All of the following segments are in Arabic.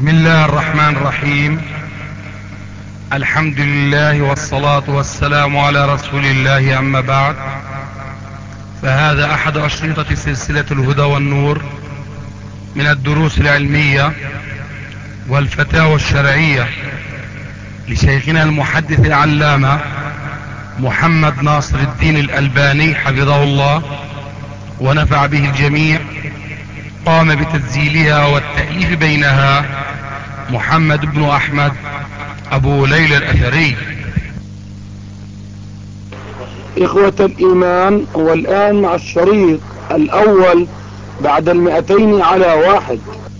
بسم الله الرحمن الرحيم. الحمد لله والصلاة والسلام على رسول الله، أما بعد، فهذا أحد أشرطة سلسلة الهدى والنور من الدروس العلمية والفتاوى الشرعية لشيخنا المحدث العلامة محمد ناصر الدين الألباني حفظه الله ونفع به الجميع. قام بتسجيلها والتأليف بينها محمد بن أحمد أبو ليلى الأثري. إخوة الإيمان، والآن مع الشريط الأول بعد 200 على 1.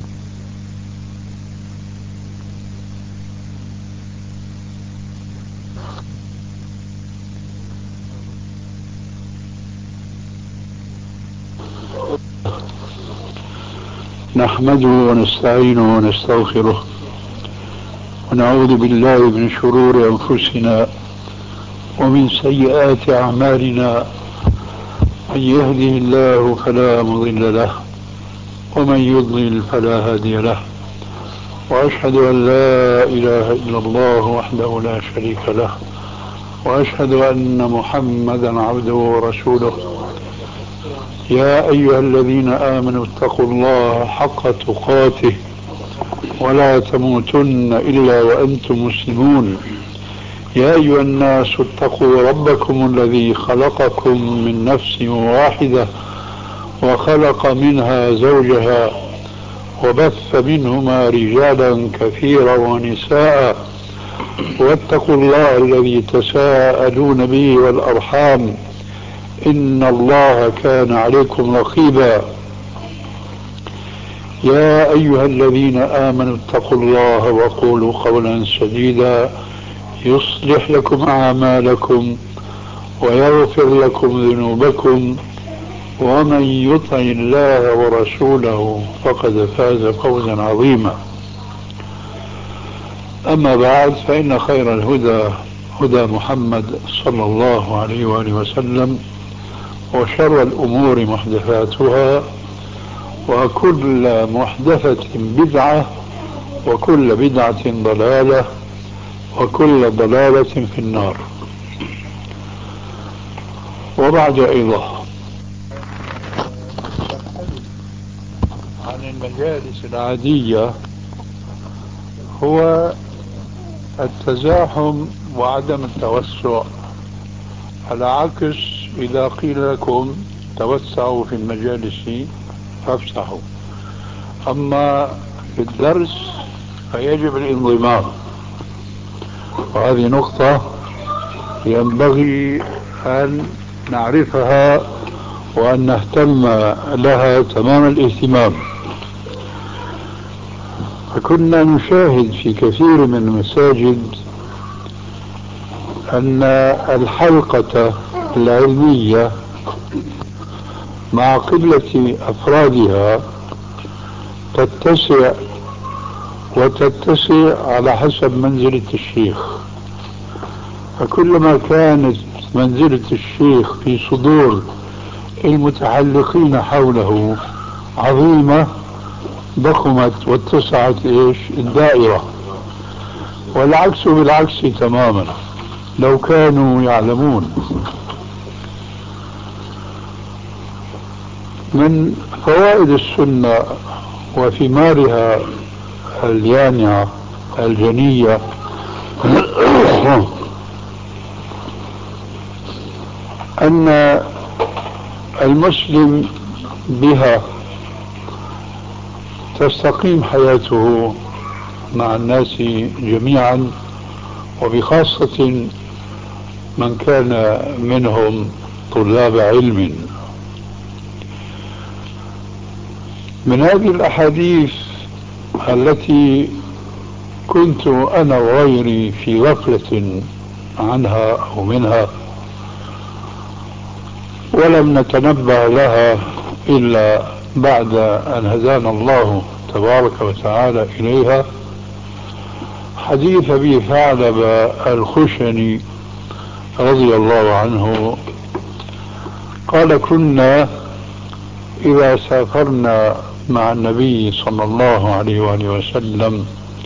نحمده ونستعينه ونستغفره ونعوذ بالله من شرور أنفسنا ومن سيئات أعمالنا. من يهده الله فلا مضل له ومن يضلل فلا هادي له، وأشهد أن لا إله إلا الله وحده لا شريك له، وأشهد أن محمدا عبده ورسوله. يا أيها الذين آمنوا اتقوا الله حق تقاته ولا تموتن إلا وأنتم مسلمون. يا أيها الناس اتقوا ربكم الذي خلقكم من نفس واحدة وخلق منها زوجها وبث منهما رجالا كثيرا ونساء، واتقوا الله الذي تساءلون به والأرحام إن الله كان عليكم رقيبا. يا أيها الذين آمنوا اتقوا الله وقولوا قولا سديدا يصلح لكم أعمالكم ويغفر لكم ذنوبكم، ومن يطع الله ورسوله فقد فاز فوزا عظيما. أما بعد، فإن خير الهدى هدى محمد صلى الله عليه وآله وسلم، وشر الأمور محدثاتها، وكل محدثة بدعة، وكل بدعة ضلالة، وكل ضلالة في النار. وبعد أيضا عن المجالس العادية هو التزاحم وعدم التوسع، على عكس إذا قيل لكم توسعوا في المجالس فافسحوا. أما في الدرس فيجب الانضمام، وهذه نقطة ينبغي أن نعرفها وأن نهتم لها تمام الاهتمام. فكنا نشاهد في كثير من المساجد أن الحلقة العلمية مع قلة أفرادها تتسع وتتسع على حسب منزلة الشيخ. فكلما كانت منزلة الشيخ في صدور المتحلقين حوله عظيمة ضخمت واتسعت الدائرة، والعكس بالعكس تماما لو كانوا يعلمون. من فوائد السنة وثمارها اليانعة الجنية أن المسلم بها تستقيم حياته مع الناس جميعا، وبخاصة من كان منهم طلاب علم. من هذه الأحاديث التي كنت أنا وغيري في غفلة عنها أو منها، ولم نتنبه لها إلا بعد أن هدانا الله تبارك وتعالى إليها، حديث أبي ثعلب الخشني رضي الله عنه قال: كنا إذا سافرنا مع النبي صلى الله عليه وآله وسلم،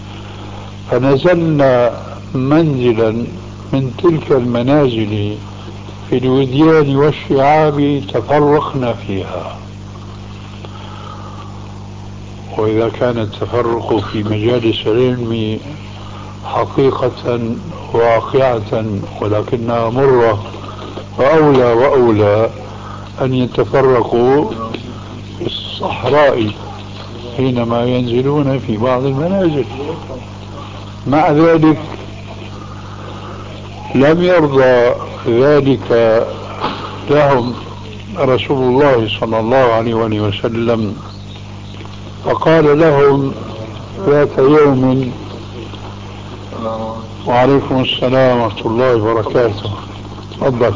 فنزلنا منزلا من تلك المنازل في الوديان والشعاب تفرقنا فيها. وإذا كان التفرق في مجالس العلم حقيقة واقعة ولكنها مرة، وأولى وأولى أن يتفرقوا في الصحراء حينما ينزلون في بعض المنازل. مع ذلك لم يرضى ذلك لهم رسول الله صلى الله عليه وسلم، فقال لهم ذات يوم: وعليكم السلام ورحمة الله وبركاته، تفضل.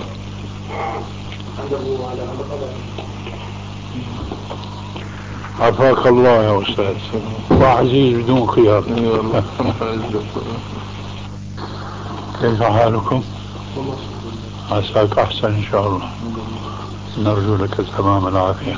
عافاك الله يا أستاذ، وعزيز بدون خيار. كيف حالكم؟ عساك أحسن إن شاء الله، نرجو لك تمام العافية.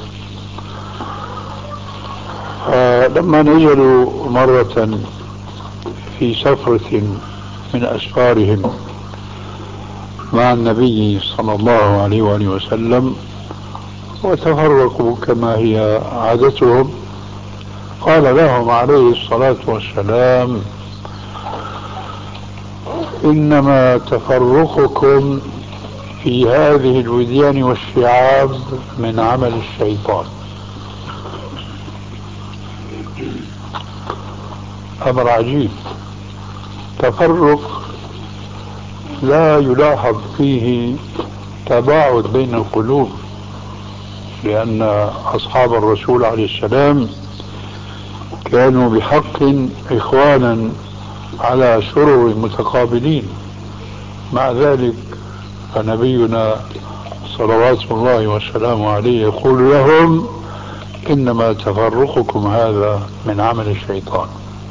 لما نزلوا مرة في سفرة من أسفارهم مع النبي صلى الله عليه وآله وسلم وتفرقوا كما هي عادتهم، قال لهم عليه الصلاة والسلام: إنما تفرقكم في هذه الوديان والشعاب من عمل الشيطان. أمر عجيب، تفرق لا يلاحظ فيه تباعد بين القلوب، لأن أصحاب الرسول عليه السلام كانوا بحق إخوانا على سرر متقابلين. مع ذلك فنبينا صلوات الله وسلامه عليه يقول لهم: إنما تفرقكم هذا من عمل الشيطان.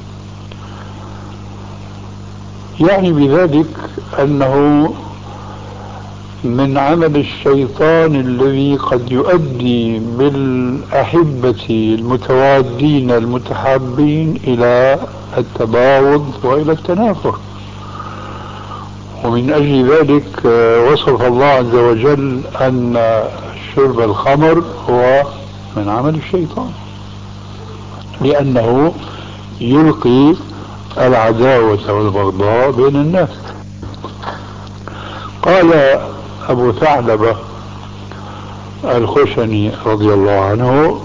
يعني بذلك أنه من عمل الشيطان الذي قد يؤدي بالأحبة المتوادين المتحابين إلى التباغض وإلى التنافر. ومن أجل ذلك وصف الله عز وجل أن شرب الخمر هو من عمل الشيطان، لأنه يلقي العداوة والبغضاء بين الناس. قال أبو ثعلبة الخشني رضي الله عنه: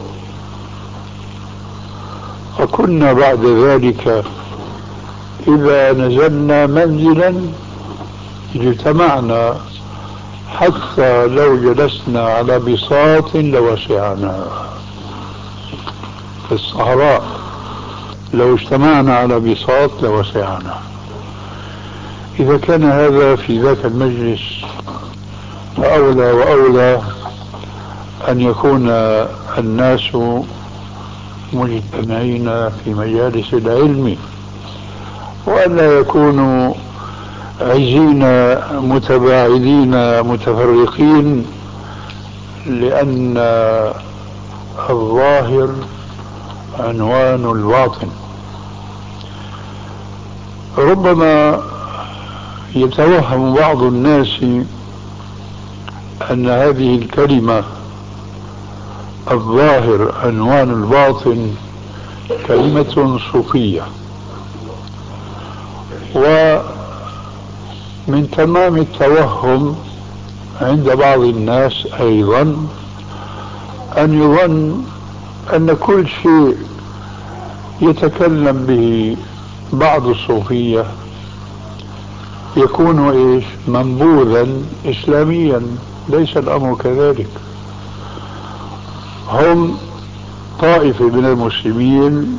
فكنا بعد ذلك إذا نزلنا منزلا اجتمعنا حتى لو جلسنا على بساط لوسعنا. في الصحراء لو اجتمعنا على بساط لوسعنا. إذا كان هذا في ذاك المجلس، فأولى وأولى أن يكون الناس مجتمعين في مجالس العلم، وأن لا يكونوا عزين متباعدين متفرقين، لأن الظاهر عنوان الباطن. ربما يتوهم بعض الناس أن هذه الكلمة الظاهر عنوان الباطن كلمة صوفية، ومن تمام التوهم عند بعض الناس أيضا أن يظن أن كل شيء يتكلم به بعض الصوفية يكون منبوذا إسلاميا. ليس الأمر كذلك. هم طائفة من المسلمين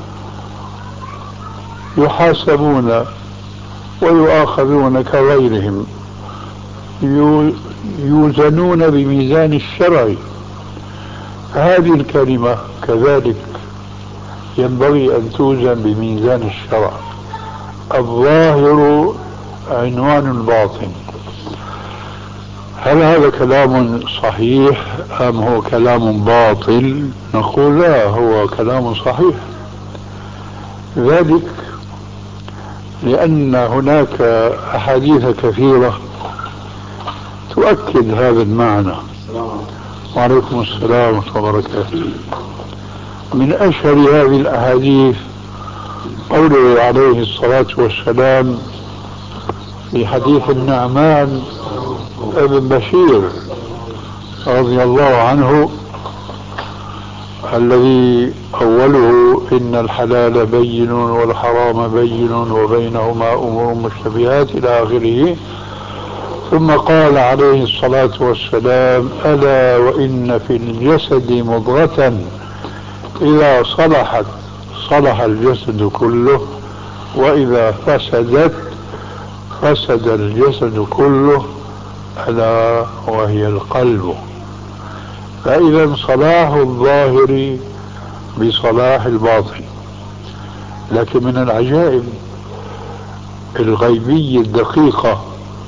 يحاسبون ويؤاخذون كغيرهم، يوزنون بميزان الشرع. هذه الكلمة كذلك ينبغي أن توزن بميزان الشرع. الظاهر عنوان الباطن. هل هذا كلام صحيح أم هو كلام باطل؟ نقول لا، هو كلام صحيح. ذلك لأن هناك أحاديث كثيرة تؤكد هذا المعنى. وعليكم السلام ورحمة الله وبركاته. من أشهر هذه الأحاديث قوله عليه الصلاة والسلام في حديث النعمان ابن بشير رضي الله عنه الذي أوله إن الحلال بين والحرام بين وبينهما أمور مشتبهات إلى آخره، ثم قال عليه الصلاة والسلام ألا وإن في الجسد مضغة إذا صلحت صلح الجسد كله وإذا فسدت فسد الجسد كله ألا وهي القلب. فإذا صلاح الظاهر بصلاح الباطن. لكن من العجائب الغيبية الدقيقة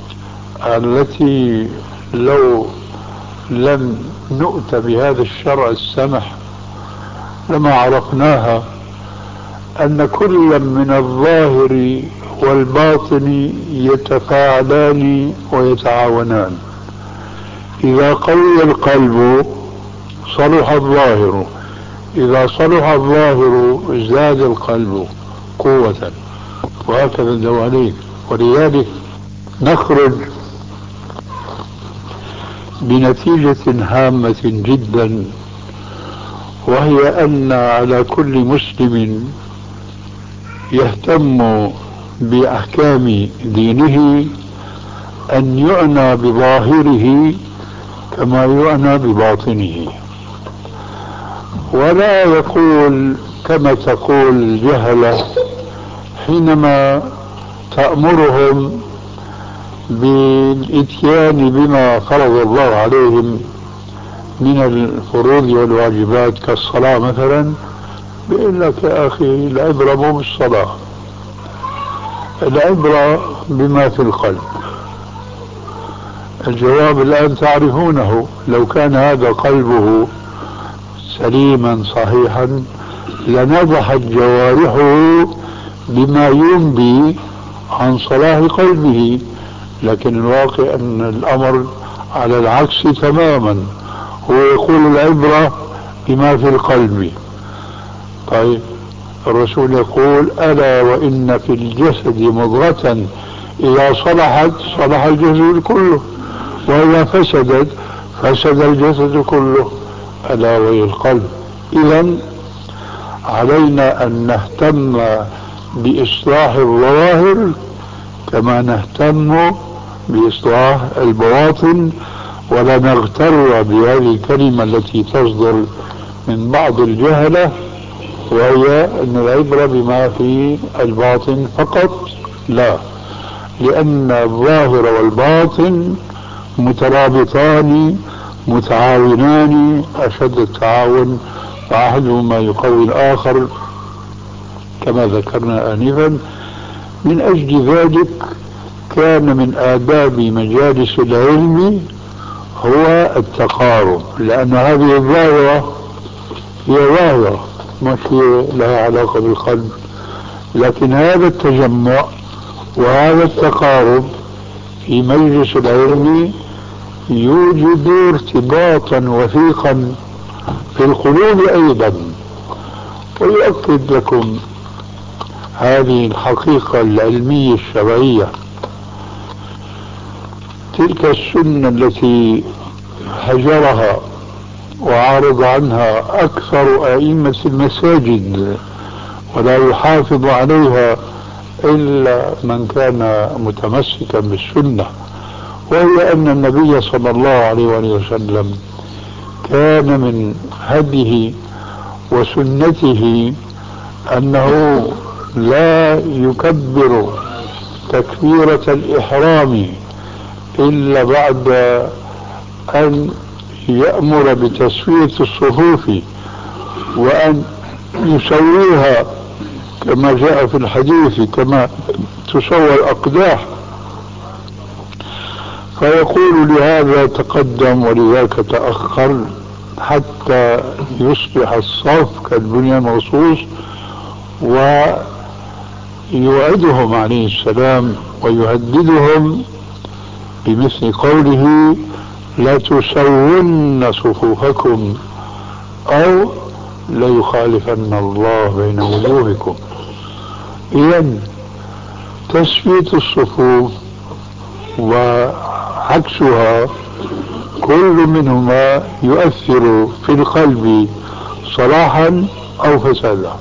التي لو لم نؤت بهذا الشرع السمح لما عرفناها، أن كل من الظاهر والباطن يتفاعلان ويتعاونان. إذا قوي القلب صلح الظاهر، إذا صلح الظاهر ازداد القلب قوة، وهكذا الدواليب. ولذلك نخرج بنتيجة هامة جدا، وهي أن على كل مسلم يهتم بأحكام دينه أن يعنى بظاهره كما يعنى بباطنه، ولا يقول كما تقول الجهلة حينما تأمرهم بالإتيان بما فرض الله عليهم من الفروض والواجبات كالصلاة مثلا، بيقول لك يا أخي العبرة مو بالصلاة، العبرة بما في القلب. الجواب الآن تعرفونه، لو كان هذا قلبه سليما صحيحا لنضحت جوارحه بما ينبي عن صلاح قلبه، لكن الواقع أن الأمر على العكس تماما. هو يقول العبرة بما في القلب. طيب الرسول يقول ألا وإن في الجسد مضغة إذا صلحت صلح الجسد كله وإذا فسدت فسد الجسد كله ألا وهي القلب. إذن علينا أن نهتم بإصلاح الظواهر كما نهتم بإصلاح البواطن، ولا نغتر بهذه الكلمة التي تصدر من بعض الجهلة، وهي أن العبرة بما في الباطن فقط. لا، لأن الظاهر والباطن مترابطان متعاونان أشد التعاون، فأحدهما يقوي الآخر كما ذكرنا آنفا. من أجل ذلك كان من آداب مجالس العلم هو التقارب، لأن هذه الظاهرة هي ظاهرة مش لها علاقة بالقلب، لكن هذا التجمع وهذا التقارب في مجلس العلم يوجد ارتباطا وثيقا في القلوب أيضا. ويؤكد لكم هذه الحقيقة العلمية الشرعية تلك السنة التي هجرها وعارض عنها أكثر أئمة المساجد ولا يحافظ عليها إلا من كان متمسكا بالسنة، وهي أن النبي صلى الله عليه وسلم كان من هديه وسنته أنه لا يكبر تكبيرة الإحرام إلا بعد أن يأمر بتسوية الصفوف وأن يسويها كما جاء في الحديث كما تسوى الأقداح. فيقول لهذا تقدم ولذاك تأخر حتى يصبح الصف كالبنيان المرصوص، ويوعدهم عليه السلام ويهددهم بمثل قوله لتسون صفوفكم أو ليخالفن الله بين وجوهكم. إذن تسوية الصفوف وعكسها كل منهما يؤثر في القلب صلاحا أو فسادا.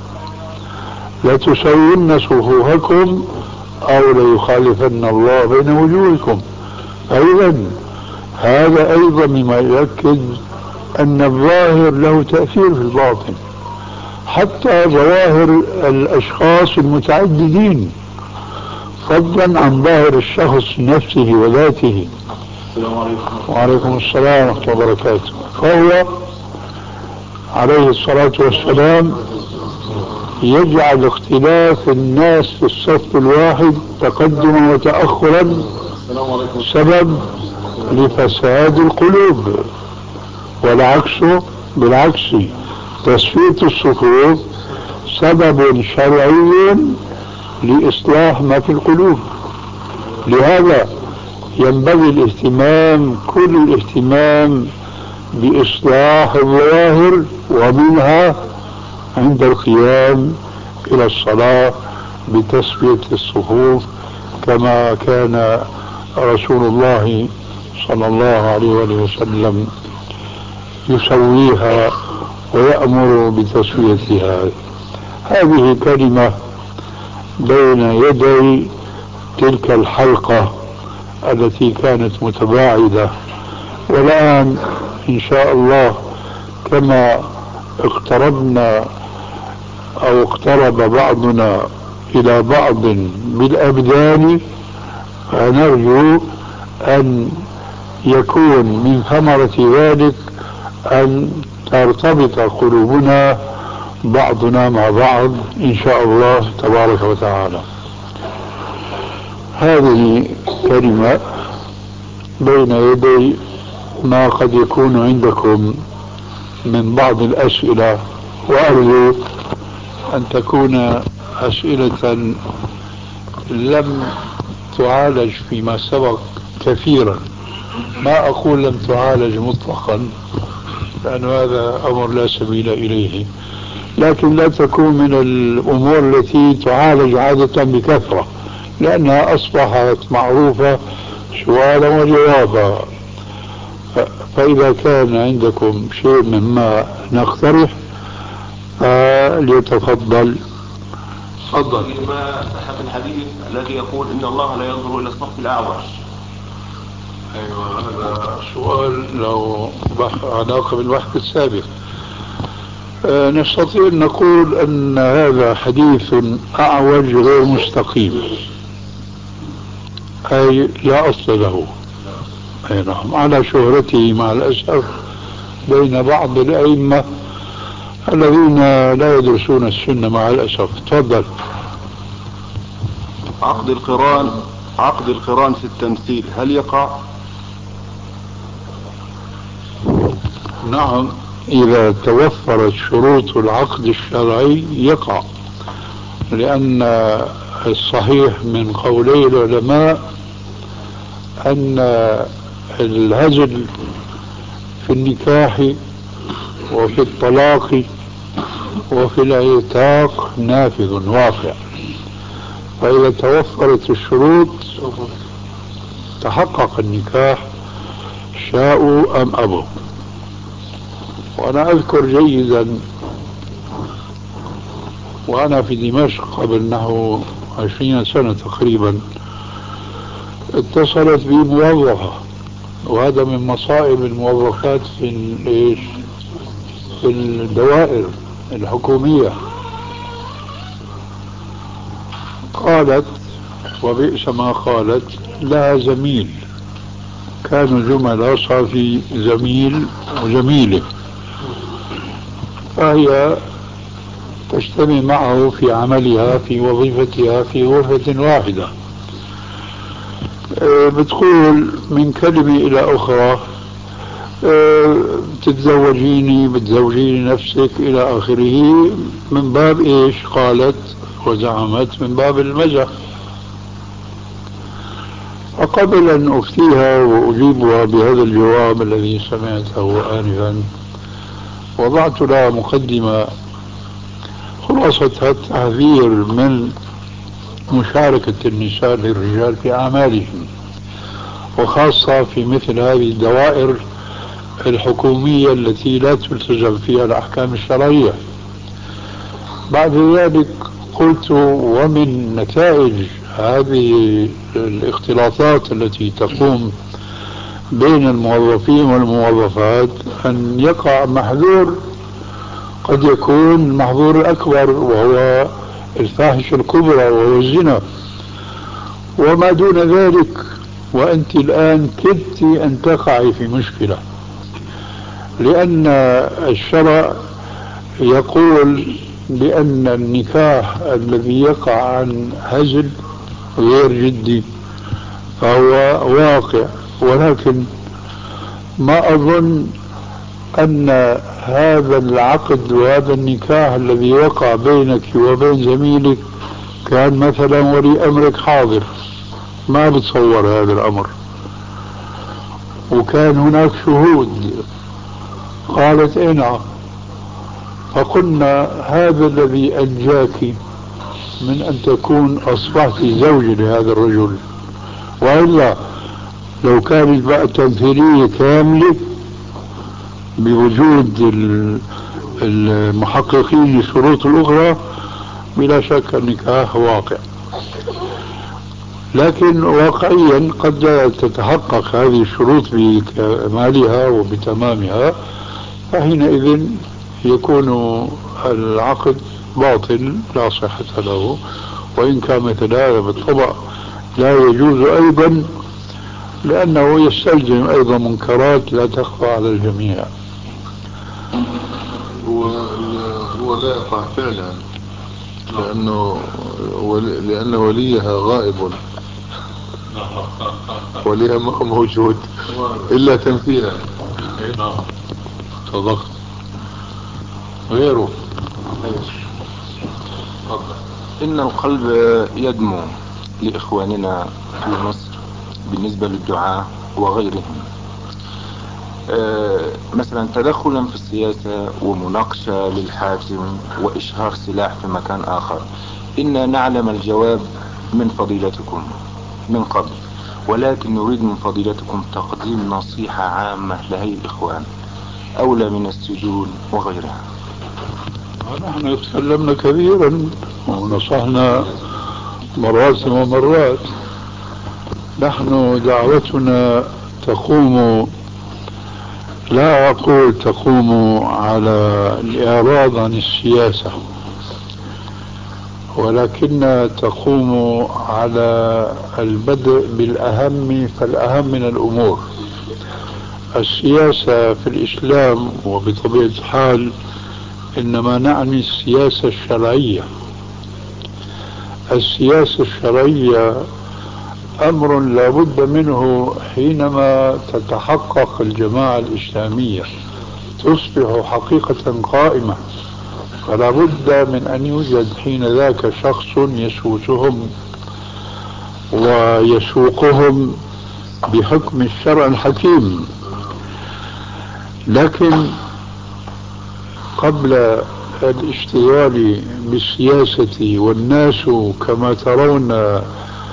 لتسون صفوفكم أو ليخالفن الله بين وجوهكم. أيضا هذا أيضا مما يؤكد أن الظاهر له تأثير في الباطن، حتى ظواهر الأشخاص المتعددين فضلا عن ظاهر الشخص نفسه وذاته. وعليكم السلام ورحمة الله وبركاته. فهو عليه الصلاة والسلام يجعل اختلاف الناس في الصف الواحد تقدما وتأخرا سبب لفساد القلوب، والعكس بالعكس تسوية الصفوف سبب شرعي لإصلاح ما في القلوب. لهذا ينبغي الاهتمام، كل الاهتمام بإصلاح الظواهر، ومنها عند القيام إلى الصلاة بتسوية الصفوف كما كان رسول الله صلى الله عليه وسلم يسويها ويأمر بتسويتها. هذه كلمة بين يدي تلك الحلقة التي كانت متباعدة، والآن إن شاء الله كما اقتربنا أو اقترب بعضنا إلى بعض بالأبدان، فنرجو أن يكون من ثمرة ذلك أن ترتبط قلوبنا بعضنا مع بعض إن شاء الله تبارك وتعالى. هذه كلمة بين يدي ما قد يكون عندكم من بعض الأسئلة، وأرجو أن تكون أسئلة لم تعالج فيما سبق كثيرا. ما أقول لم تعالج مطلقا لأن هذا أمر لا سبيل إليه، لكن لا تكون من الأمور التي تعالج عادة بكثرة، لأنها أصبحت معروفة سؤالا وجوابا. فإذا كان عندكم شيء مما نقترح فليتفضل. تفضل. ما صح في الحديث الذي يقول إن الله لا ينظر إلى الصف الأعوج؟ أيوة، هذا سؤال له علاقة بالبحث السابق. نستطيع أن نقول أن هذا حديث أعوج غير مستقيم، أي لا أصل له. أي نعم، على شهرته مع الأسف بين بعض الأئمة الذين لا يدرسون السنة مع الأسف. تفضل. عقد القران في التمثيل هل يقع؟ نعم، إذا توفرت شروط العقد الشرعي يقع، لأن الصحيح من قولي العلماء أن الهزل في النكاح وفي الطلاق وفي العتاق نافذ واقع، فإذا توفرت الشروط تحقق النكاح شاءوا أم أبوا. وأنا أذكر جيدا وأنا في دمشق قبل نحو 20 سنة تقريبا اتصلت بي موظفة، وهذا من مصائب الموظفات في الدوائر الحكومية. قالت وبئس ما قالت، لها زميل كانوا زملاء، صار في زميل وزميله، فهي تجتمع معه في عملها في وظيفتها في غرفة واحدة. بتقول من كلمة إلى أخرى تتزوجيني، بتزوجيني نفسك إلى آخره، من باب إيش؟ قالت وزعمت من باب المزح. وقبل أن أفتيها وأجيبها بهذا الجواب الذي سمعته آنفا، وضعت لها مقدمة خلاصة التحذير من مشاركة النساء للرجال في أعمالهم، وخاصة في مثل هذه الدوائر الحكومية التي لا تلتزم فيها الأحكام الشرعية. بعد ذلك قلت ومن نتائج هذه الاختلاطات التي تقوم بين الموظفين والموظفات أن يقع محذور قد يكون المحظور الأكبر، وهو الفاحشة الكبرى وهو الزنا، وما دون ذلك. وأنت الآن كدت أن تقعي في مشكلة، لأن الشرع يقول بأن النكاح الذي يقع عن هزل غير جدي فهو واقع، ولكن ما أظن أن هذا العقد وهذا النكاح الذي وقع بينك وبين زميلك كان مثلا ولي أمرك حاضر، ما بتصور هذا الأمر، وكان هناك شهود. قالت إيه نعم. فقلنا هذا الذي أنجاك من أن تكون أصبحت زوجة لهذا الرجل، وإلا لو كانت بقى تمثيلية كاملة بوجود المحققين للشروط الأخرى بلا شك النكاح واقع، لكن واقعيا قد لا تتحقق هذه الشروط بكمالها وبتمامها، فحينئذ يكون العقد باطل لا صحة له، وإن كان مثل هذا بالطبع لا يجوز أيضا، لأنه يستلزم أيضا منكرات لا تخفى على الجميع. هو لا يقع فعلا لأن وليها غائب، وليها موجود إلا تنفيذا. صدقت. غيره إن القلب يدمو لإخواننا في مصر بالنسبة للدعاة وغيرهم، مثلا تدخلا في السياسة ومناقشة للحاكم وإشهار سلاح في مكان آخر. إنا نعلم الجواب من فضيلتكم من قبل، ولكن نريد من فضيلتكم تقديم نصيحة عامة لهي الإخوان أولى من السجون وغيرها. نحن تكلمنا كثيرا ونصحنا مرات ومرات. نحن دعوتنا تقوم، لا أقول تقوم على الإعراض عن السياسة، ولكن تقوم على البدء بالأهم فالأهم من الأمور. السياسة في الإسلام وبطبيعة الحال إنما نعني السياسة الشرعية. السياسة الشرعية أمر لا بد منه حينما تتحقق الجماعة الإسلامية تصبح حقيقة قائمة، فلا بد من أن يوجد حين ذاك شخص يسوسهم ويسوقهم بحكم الشرع الحكيم. لكن قبل الاشتغال بالسياسة والناس كما ترون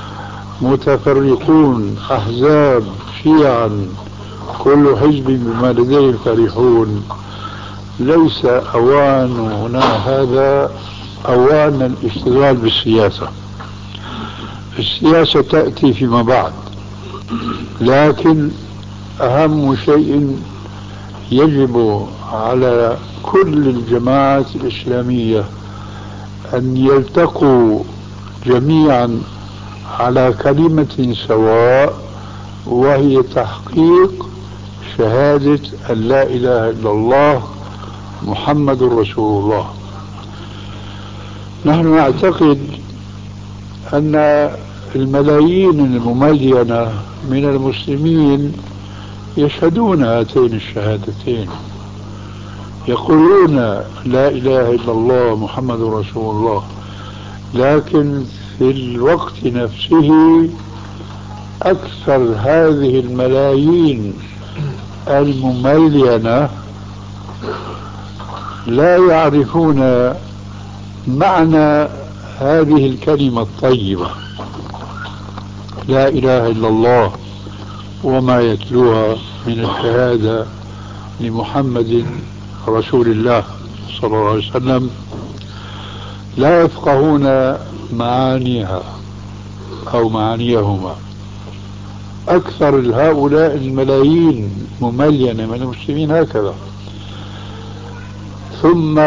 متفرقون أحزاب شيعا كل حزب بما لديه فرحون، ليس أواننا هذا أوان الاشتغال بالسياسة. السياسة تأتي فيما بعد، لكن أهم شيء يجب على كل الجماعات الإسلامية أن يلتقوا جميعا على كلمة سواء، وهي تحقيق شهادة أن لا إله إلا الله محمد رسول الله. نحن نعتقد أن الملايين المملينة من المسلمين يشهدون هاتين الشهادتين، يقولون لا إله إلا الله محمد رسول الله، لكن في الوقت نفسه أكثر هذه الملايين المملينة لا يعرفون معنى هذه الكلمة الطيبة لا إله إلا الله وما يتلوها من الشهادة لمحمد رسول الله صلى الله عليه وسلم، لا يفقهون معانيها أو معانيهما. أكثر هؤلاء الملايين مملينة من المسلمين هكذا. ثم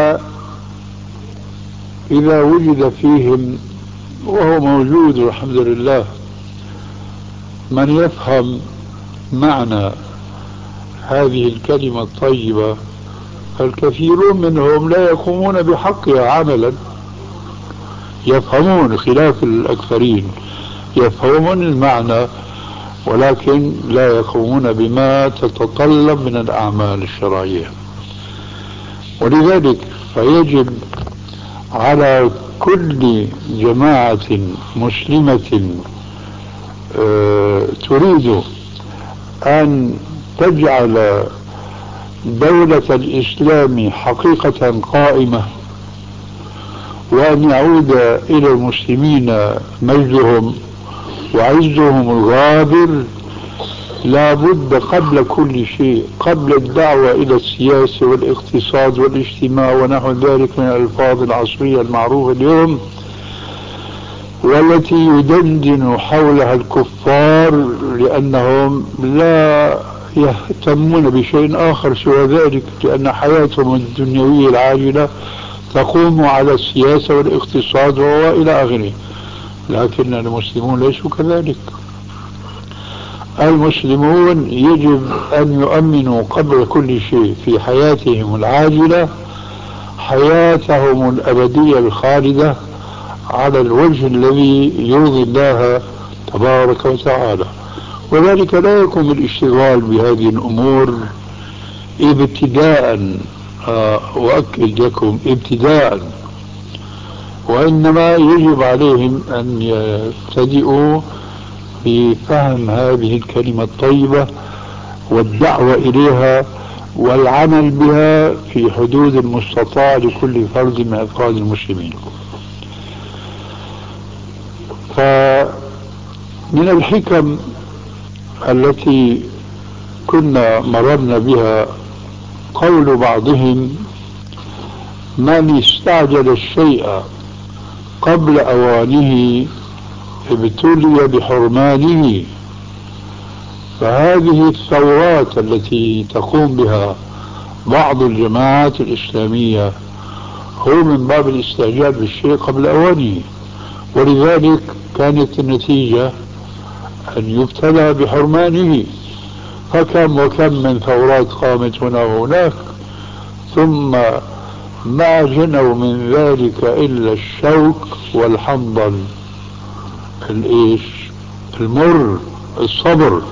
إذا وجد فيهم، وهو موجود الحمد لله، من يفهم معنى هذه الكلمة الطيبة، الكثيرون منهم لا يقومون بحقها عملا، يفهمون خلاف الأكثرين، يفهمون المعنى ولكن لا يقومون بما تتطلب من الأعمال الشرعية. ولذلك فيجب على كل جماعة مسلمة تريد أن تجعل دولة الإسلام حقيقة قائمة وأن يعود إلى المسلمين مجدهم وعزهم الغابر، لا بد قبل كل شيء، قبل الدعوة إلى السياسة والاقتصاد والاجتماع ونحو ذلك من الألفاظ العصرية المعروفة اليوم والتي يدندن حولها الكفار لأنهم لا يهتمون بشيء آخر سوى ذلك، لأن حياتهم الدنيوية العاجلة تقوم على السياسة والاقتصاد وإلى آخره. لكن المسلمون ليسوا كذلك. المسلمون يجب أن يؤمنوا قبل كل شيء في حياتهم العاجلة حياتهم الأبدية الخالدة على الوجه الذي يرضي الله تبارك وتعالى. وذلك لا يكون الاشتغال بهذه الأمور ابتداء، وأكد لكم ابتداء، وإنما يجب عليهم أن يبتدئوا بفهم هذه الكلمة الطيبة والدعوة إليها والعمل بها في حدود المستطاع لكل فرد من أفراد المسلمين. فمن الحكم التي كنا مررنا بها قول بعضهم: من استعجل الشيء قبل أوانه ابتلي بحرمانه. فهذه الثورات التي تقوم بها بعض الجماعات الإسلامية هو من باب الاستعجال بالشيء قبل أوانه، ولذلك كانت النتيجة أن يبتلى بحرمانه. فكم وكم من ثورات قامت هنا وهناك، ثم ما جنوا من ذلك إلا الشوك والحنظل المر، الصبر.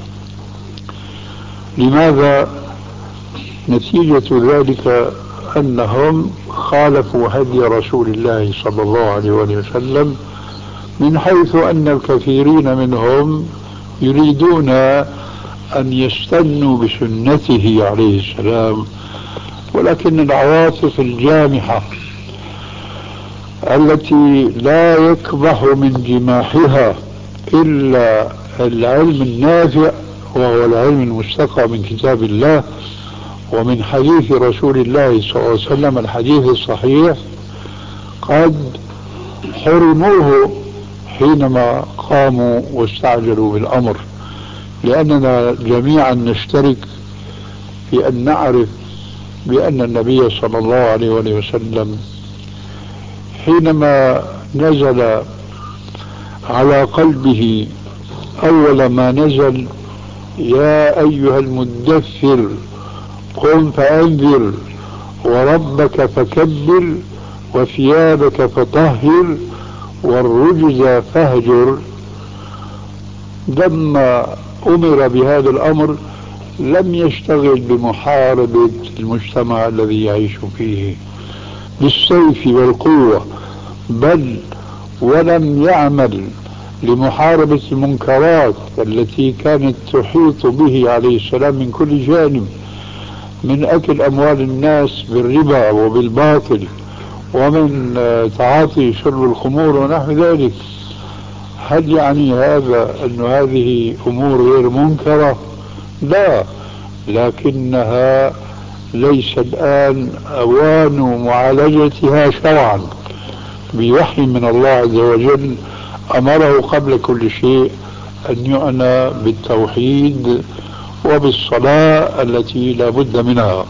لماذا؟ نتيجة ذلك أنهم خالفوا هدي رسول الله صلى الله عليه وسلم، من حيث أن الكثيرين منهم يريدون أن يستنوا بسنته عليه السلام، ولكن العواطف الجامحة التي لا يكبح من جماحها إلا العلم النافع، وهو العلم المستقى من كتاب الله ومن حديث رسول الله صلى الله عليه وسلم الحديث الصحيح، قد حرموه حينما قاموا واستعجلوا بالأمر. لأننا جميعا نشترك في أن نعرف بأن النبي صلى الله عليه وسلم حينما نزل على قلبه أول ما نزل: يا أيها المدثر قم فأنذر وربك فكبر وثيابك فطهر والرجز فاهجر لما أمر بهذا الأمر لم يشتغل بمحاربة المجتمع الذي يعيش فيه بالسيف والقوة، بل ولم يعمل لمحاربة المنكرات التي كانت تحيط به عليه السلام من كل جانب، من أكل أموال الناس بالربا وبالباطل، ومن تعاطي شرب الخمور ونحو ذلك. هل يعني هذا أن هذه أمور غير منكرة؟ لا، لكنها ليس الآن أوان معالجتها شرعا بوحي من الله عز وجل. أمره قبل كل شيء أن يعنى بالتوحيد وبالصلاة التي لا بد منها.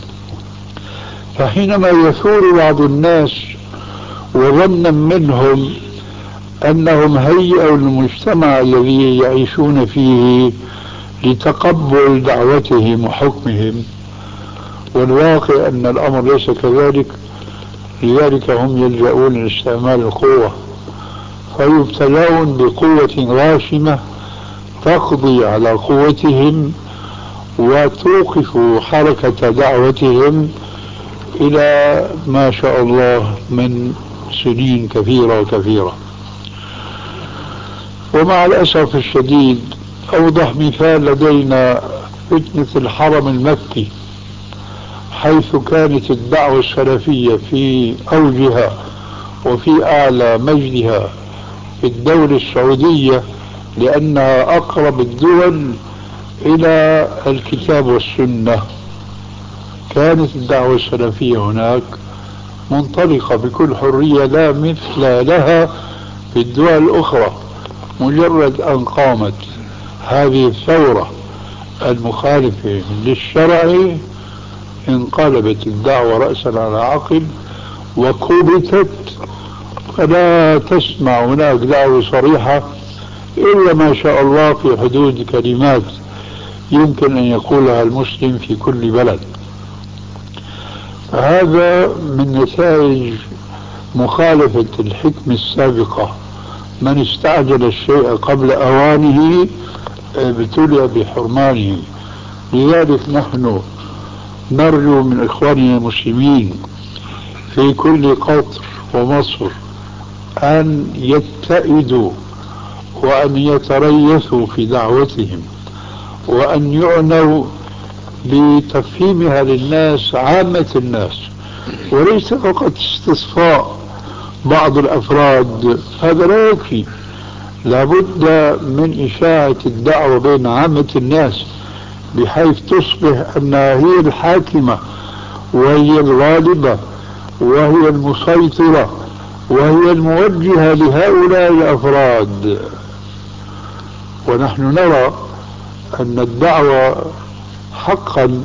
فحينما يثور بعض الناس وظنا منهم أنهم هيئوا المجتمع الذي يعيشون فيه لتقبل دعوتهم وحكمهم، والواقع أن الأمر ليس كذلك، لذلك هم يلجؤون لاستعمال القوة، فيبتلون بقوة غاشمة تقضي على قوتهم وتوقف حركة دعوتهم إلى ما شاء الله من سنين كثيرة وكثيرة. ومع الأسف الشديد أوضح مثال لدينا فتنة الحرم المكي، حيث كانت الدعوة السلفية في أوجها وفي أعلى مجدها في الدولة السعودية، لأنها أقرب الدول إلى الكتاب والسنة. كانت الدعوة السلفية هناك منطلقة بكل حرية لا مثل لها في الدول الأخرى. مجرد أن قامت هذه الثورة المخالفة للشرع انقلبت الدعوة رأسا على عقب وكبتت، فلا تسمع هناك دعوة صريحة إلا ما شاء الله في حدود كلمات يمكن أن يقولها المسلم في كل بلد. هذا من نتائج مخالفة الحكمة السابقة. من استعجل الشيء قبل أوانه ابتلي بحرمانه. لذلك نحن نرجو من إخواننا المسلمين في كل قطر ومصر أن يتئدوا وأن يتريثوا في دعوتهم، وأن يعنوا بتفهيمها للناس عامة الناس، وليس فقط استصفاء بعض الأفراد. هذا لا يكفي، لابد من إشاعة الدعوة بين عامة الناس بحيث تصبح أنها هي الحاكمة وهي الغالبة وهي المسيطرة وهي الموجهة لهؤلاء الأفراد. ونحن نرى أن الدعوة حقا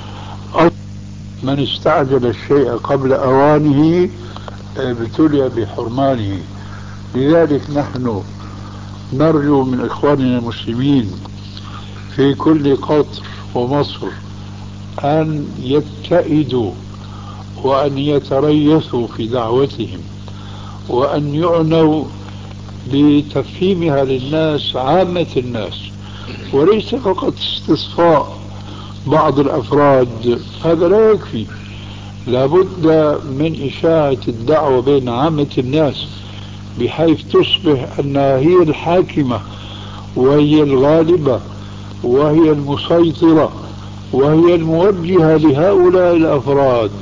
من استعجل الشيء قبل أوانه ابتلي بحرمانه. لذلك نحن نرجو من إخواننا المسلمين في كل قطر ومصر أن يتئدوا وأن يتريثوا في دعوتهم، وأن يعنوا بتفهيمها للناس عامة الناس، وليس فقط استصفاء بعض الأفراد. هذا لا يكفي، لابد من إشاعة الدعوة بين عامة الناس بحيث تصبح أنها هي الحاكمة وهي الغالبة وهي المسيطرة وهي الموجهة لهؤلاء الأفراد.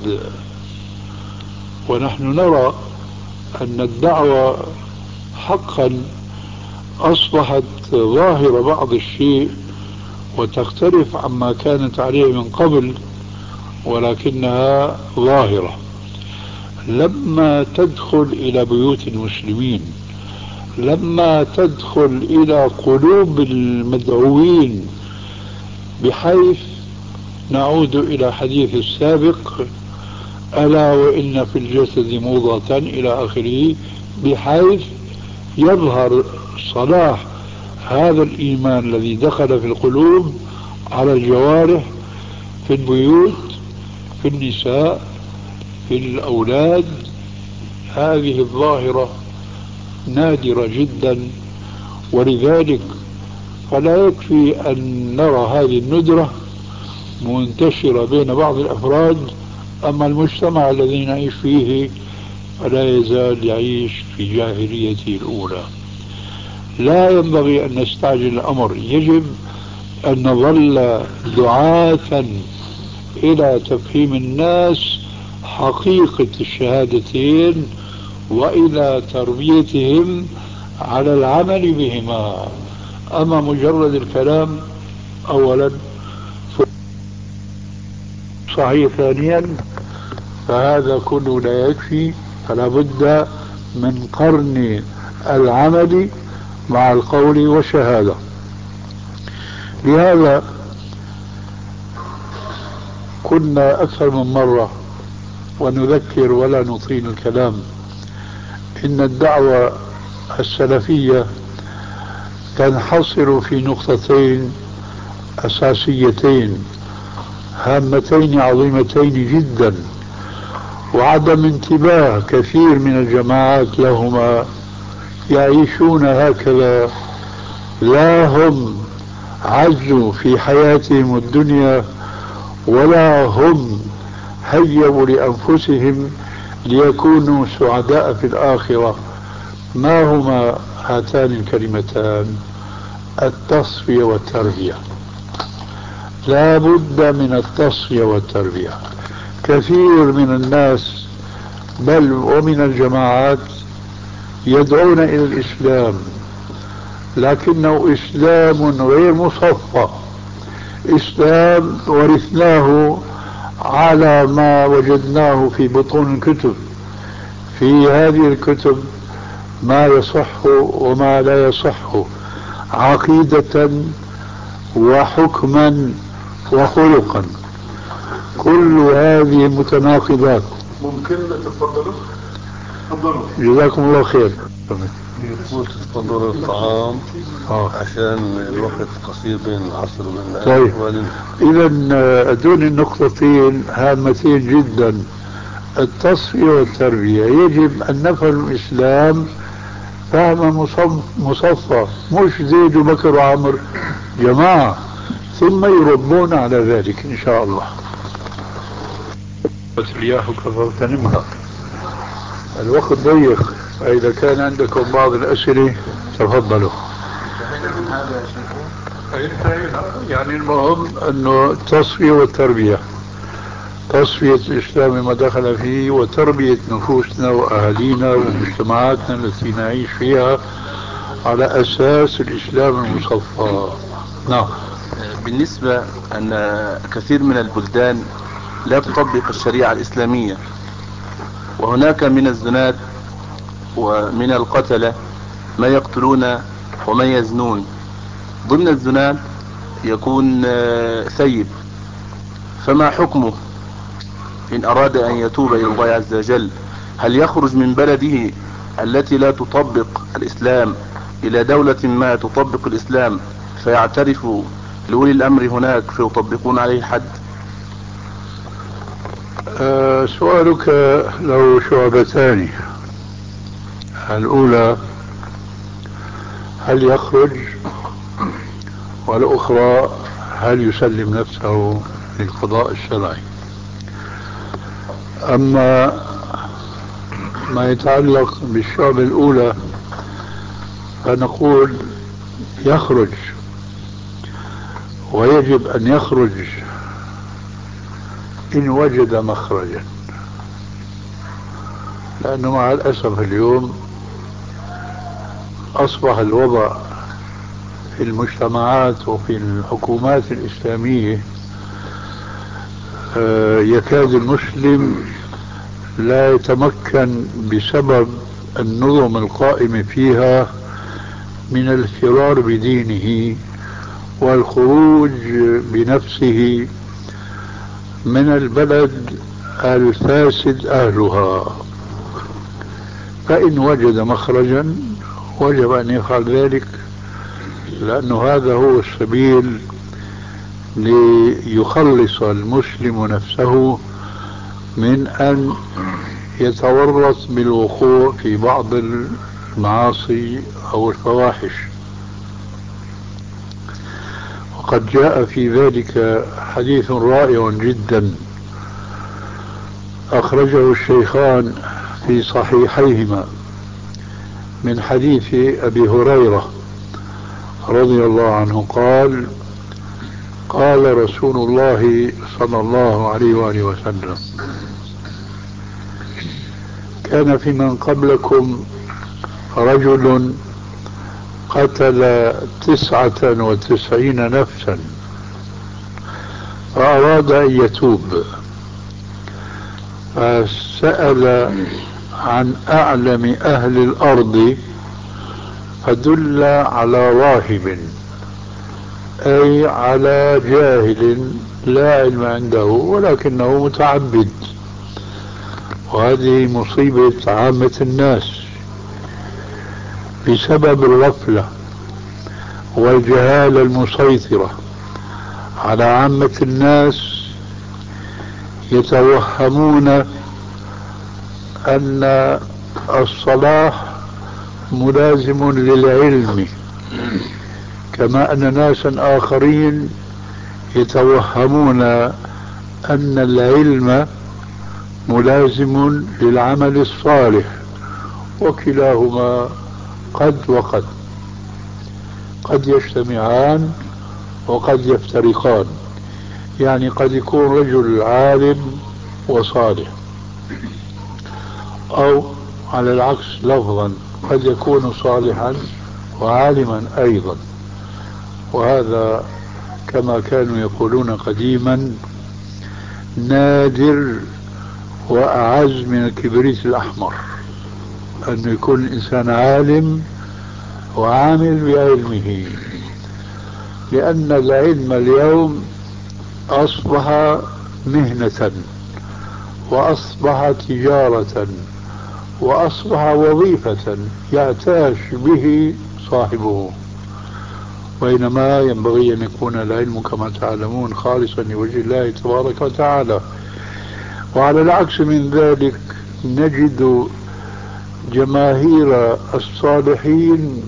ونحن نرى أن الدعوة حقا أصبحت ظاهرة بعض الشيء وتختلف عما كانت عليه من قبل، ولكنها ظاهرة. لما تدخل إلى بيوت المسلمين، لما تدخل إلى قلوب المدعوين، بحيث نعود إلى حديث السابق ألا وإن في الجسد مضغة إلى آخره، بحيث يظهر صلاح هذا الإيمان الذي دخل في القلوب على الجوارح، في البيوت، في النساء، في الأولاد. هذه الظاهرة نادرة جدا، ولذلك فلا يكفي أن نرى هذه الندرة منتشرة بين بعض الأفراد، أما المجتمع الذي نعيش فيه فلا يزال يعيش في جاهليته الأولى. لا ينبغي أن نستعجل الأمر، يجب أن نظل دعاة إلى تفهيم الناس حقيقة الشهادتين وإلى تربيتهم على العمل بهما. أما مجرد الكلام أولا صحيح، ثانيا فهذا كله لا يكفي، فلا بد من قرن العمل مع القول والشهادة. لهذا كنا أكثر من مرة ونذكر ولا نطيل الكلام إن الدعوة السلفية تنحصر في نقطتين أساسيتين هامتين عظيمتين جدا، وعدم انتباه كثير من الجماعات لهما. يعيشون هكذا، لا هم عزوا في حياتهم الدنيا ولا هم هيئوا لأنفسهم ليكونوا سعداء في الآخرة. ما هما هاتان الكلمتان؟ التصفية والتربية. لا بد من التصفية والتربية. كثير من الناس بل ومن الجماعات يدعون إلى الإسلام، لكنه إسلام غير مصفى، إسلام ورثناه على ما وجدناه في بطون الكتب. في هذه الكتب ما يصح وما لا يصح، عقيدة وحكما وخلقا، كل هذه متناقضات. ممكن تفضلوا؟ تفضلوا. جزاكم الله خير. تفضلوا الطعام عشان الوقت قصير بين العصر وبين طيب. إذا دون النقطتين هامتين جدا، التصفية والتربية. يجب أن نفهم الإسلام فهم مصفى، مش زيد وبكر وعمر جماعة، ثم يربون على ذلك إن شاء الله. بس رياح كفرتنمها، الوقت ضيق، فإذا كان عندكم بعض الأسئلة تفضلوا. يعني المهم أنه التصفية والتربية، تصفية الإسلام ما دخل فيه وتربية نفوسنا وأهالينا ومجتمعاتنا التي نعيش فيها على أساس الإسلام المصفى. نعم. بالنسبة أن كثير من البلدان لا تطبق الشريعة الإسلامية، وهناك من الزنات ومن القتلة ما يقتلون وما يزنون. ضمن الزنات يكون ثيب، فما حكمه إن أراد أن يتوب إلى الله عز وجل؟ هل يخرج من بلده التي لا تطبق الإسلام إلى دولة ما تطبق الإسلام فيعترف لولي الأمر هناك فيطبقون عليه الحد؟ سؤالك له شعبتان. الأولى هل يخرج، والأخرى هل يسلم نفسه للقضاء الشرعي. أما ما يتعلق بالشعب الأولى فنقول يخرج، ويجب أن يخرج إن وجد مخرجا، لأنه مع الأسف اليوم أصبح الوضع في المجتمعات وفي الحكومات الإسلامية يكاد المسلم لا يتمكن بسبب النظم القائمة فيها من الفرار بدينه والخروج بنفسه من البلد الفاسد أهلها. فإن وجد مخرجا وجب أن يفعل ذلك، لأنه هذا هو السبيل ليخلص المسلم نفسه من أن يتورط بالوقوع في بعض المعاصي أو الفواحش. وقد جاء في ذلك حديث رائع جدا أخرجه الشيخان في صحيحيهما من حديث أبي هريرة رضي الله عنه قال: قال رسول الله صلى الله عليه وآله وسلم: كان في من قبلكم رجل قتل 99 نفسا فأراد أن يتوب، فسأل عن أعلم أهل الأرض فدل على راهب، أي على جاهل لا علم عنده ولكنه متعبد. وهذه مصيبة عامة الناس بسبب الغفلة والجهالة المسيطرة على عامة الناس، يتوهمون أن الصلاح ملازم للعلم، كما أن ناسا آخرين يتوهمون أن العلم ملازم للعمل الصالح، وكلاهما قد وقد، قد يجتمعان وقد يفترقان. يعني قد يكون رجل عالم وصالح، أو على العكس لفظا قد يكون صالحا وعالما أيضا. وهذا كما كانوا يقولون قديما نادر وأعز من الكبريت الأحمر، أن يكون الإنسان عالم وعامل بعلمه، لأن العلم اليوم أصبح مهنة، وأصبح تجارة، وأصبح وظيفة يعتاش به صاحبه، بينما ينبغي أن يكون العلم كما تعلمون خالصا لوجه الله تبارك وتعالى. وعلى العكس من ذلك نجد جماهير الصالحين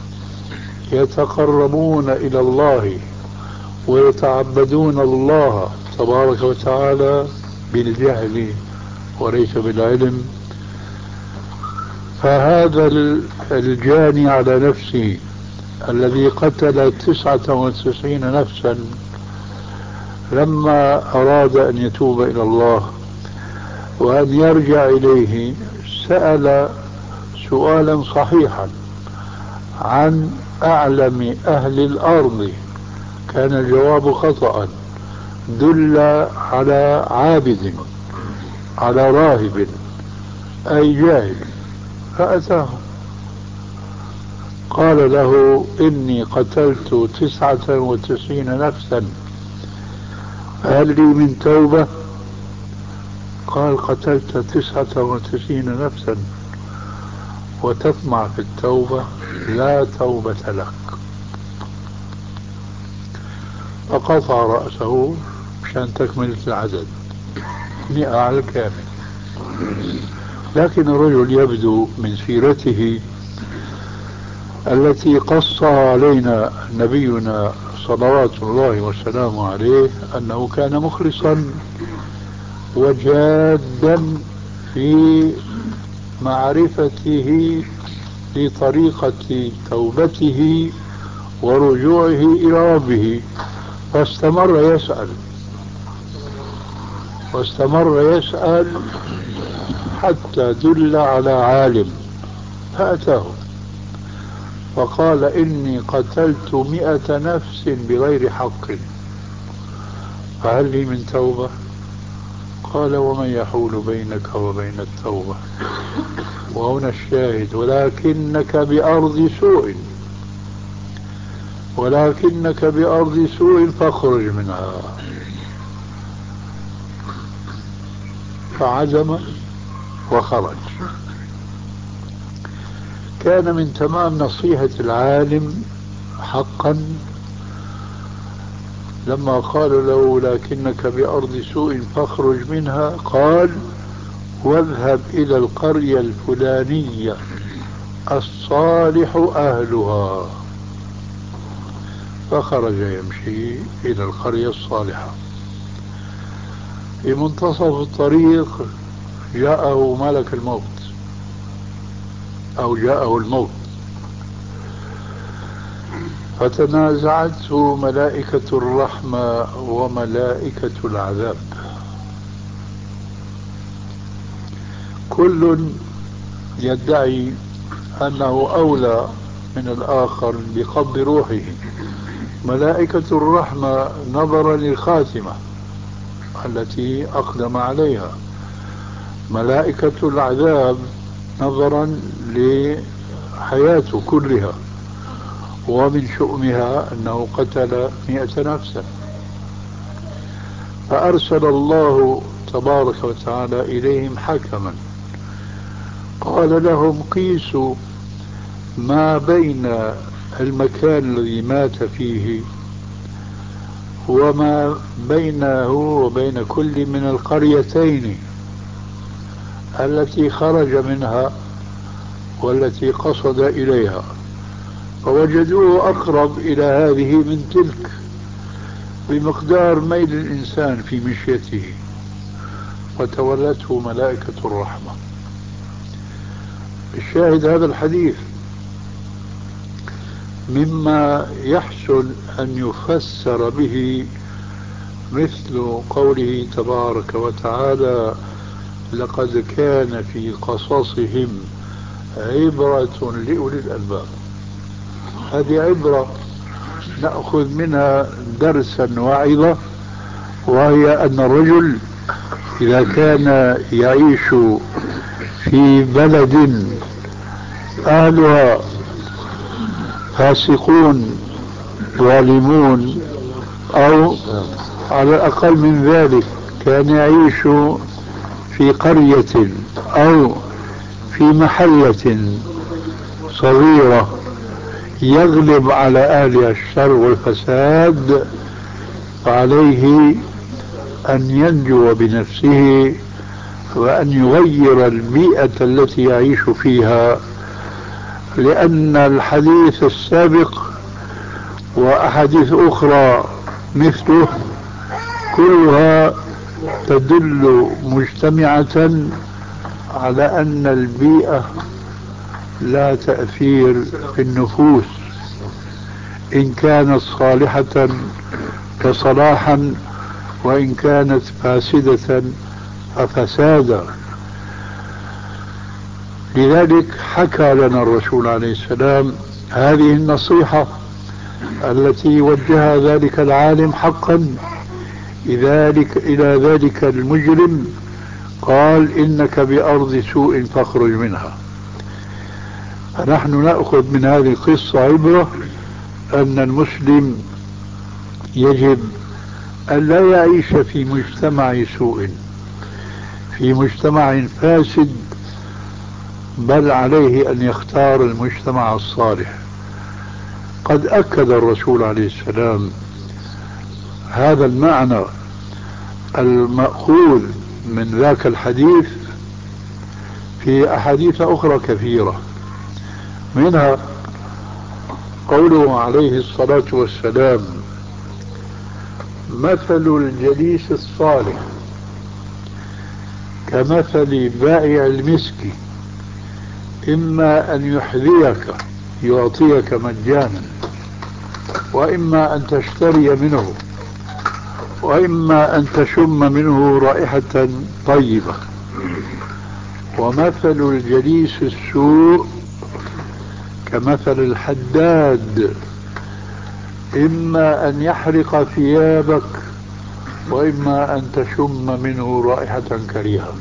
يتقربون إلى الله ويتعبدون الله تبارك وتعالى بالجهل وليس بالعلم. فهذا الجاني على نفسه الذي قتل 99 نفسا لما أراد أن يتوب إلى الله وأن يرجع إليه سأل سؤالا صحيحا عن أعلم أهل الأرض، كان الجواب خطأ، دل على عابد، على راهب، أي جاهل. فأتاه قال له: إني قتلت 99 نفسا، هل لي من توبة؟ قال: قتلت 99 نفسا وتطمع في التوبة؟ لا توبة لك. فقطع رأسه مشان تكملة العدد 100 على الكامل. لكن الرجل يبدو من سيرته التي قصها علينا نبينا صلوات الله وسلامه عليه أنه كان مخلصا وجادا في معرفته لطريقة توبته ورجوعه إلى ربه، فاستمر يسأل حتى دل على عالم فأتاه فقال: إني قتلت 100 نفس بغير حق، فهل لي من توبة؟ قال: ومن يحول بينك وبين التوبة؟ وهنا الشاهد: ولكنك بأرض سوء فاخرج منها. فعزم وخرج. كان من تمام نصيحة العالم حقا لما قال له: لكنك بأرض سوء فاخرج منها، قال: واذهب إلى القرية الفلانية الصالح أهلها فخرج يمشي إلى القرية الصالحة. في منتصف الطريق جاءه ملك الموت أو جاءه الموت، فتنازعته ملائكة الرحمة وملائكة العذاب، كل يدعي أنه أولى من الآخر بقبض روحه. ملائكة الرحمة نظرا للخاتمة التي أقدم عليها، ملائكة العذاب نظرا لحياته كلها، ومن شؤمها أنه قتل 100 نفسا. فأرسل الله تبارك وتعالى إليهم حكما قال لهم قيسوا ما بين المكان الذي مات فيه وما بينه وبين كل من القريتين التي خرج منها والتي قصد إليها، فوجدوه أقرب إلى هذه من تلك بمقدار ميل الإنسان في مشيته، وتولته ملائكة الرحمة. الشاهد هذا الحديث مما يحسن أن يفسر به مثل قوله تبارك وتعالى لقد كان في قصصهم عبرة لأولي الألباب. هذه عبرة نأخذ منها درسا وعظة، وهي أن الرجل إذا كان يعيش في بلد أهلها فاسقون ظالمون، أو على الأقل من ذلك كان يعيش في قرية أو في محلة صغيرة يغلب على أهلها الشر والفساد، فعليه أن ينجو بنفسه وأن يغير البيئة التي يعيش فيها، لأن الحديث السابق وأحاديث أخرى مثله كلها تدل مجتمعة على أن البيئة لا تأثير في النفوس، إن كانت صالحة فصلاحا، وإن كانت فاسدة ففسادا. لذلك حكى لنا الرسول عليه السلام هذه النصيحة التي وجهها ذلك العالم حقا إلى ذلك المجرم، قال إنك بأرض سوء فاخرج منها. فنحن نأخذ من هذه القصة عبرة أن المسلم يجب أن لا يعيش في مجتمع سوء، في مجتمع فاسد، بل عليه أن يختار المجتمع الصالح. قد أكد الرسول عليه السلام هذا المعنى المأخوذ من ذاك الحديث في أحاديث أخرى كثيرة، منها قوله عليه الصلاة والسلام مثل الجليس الصالح كمثل بائع المسك، إما أن يحذيك يعطيك مجانا، وإما أن تشتري منه، وإما أن تشم منه رائحة طيبة. ومثل الجليس السوء كمثل الحداد، إما أن يحرق ثيابك، وإما أن تشم منه رائحة كريهة.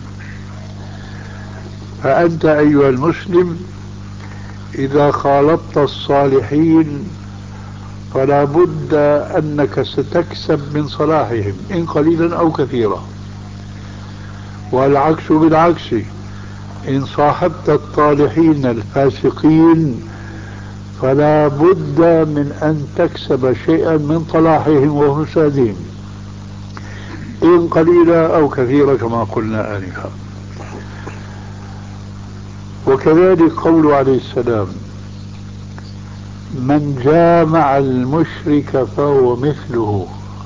فأنت أيها المسلم إذا خالطت الصالحين فلا بد أنك ستكسب من صلاحهم إن قليلا أو كثيرا، والعكس بالعكس، إن صاحبت الطالحين الفاسقين فلا بد من أن تكسب شيئا من صلاحهم وفسادهم إن قليلا أو كثيرا كما قلنا آنفا. وكذلك قول عليه السلام من جامع المشرك فهو مثله.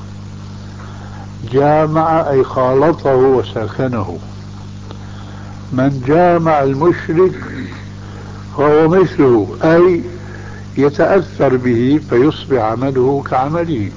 جامع أي خالطه وساكنه. من جامع المشرك فهو مثله أي يتأثر به فيصبح عمله كعمله.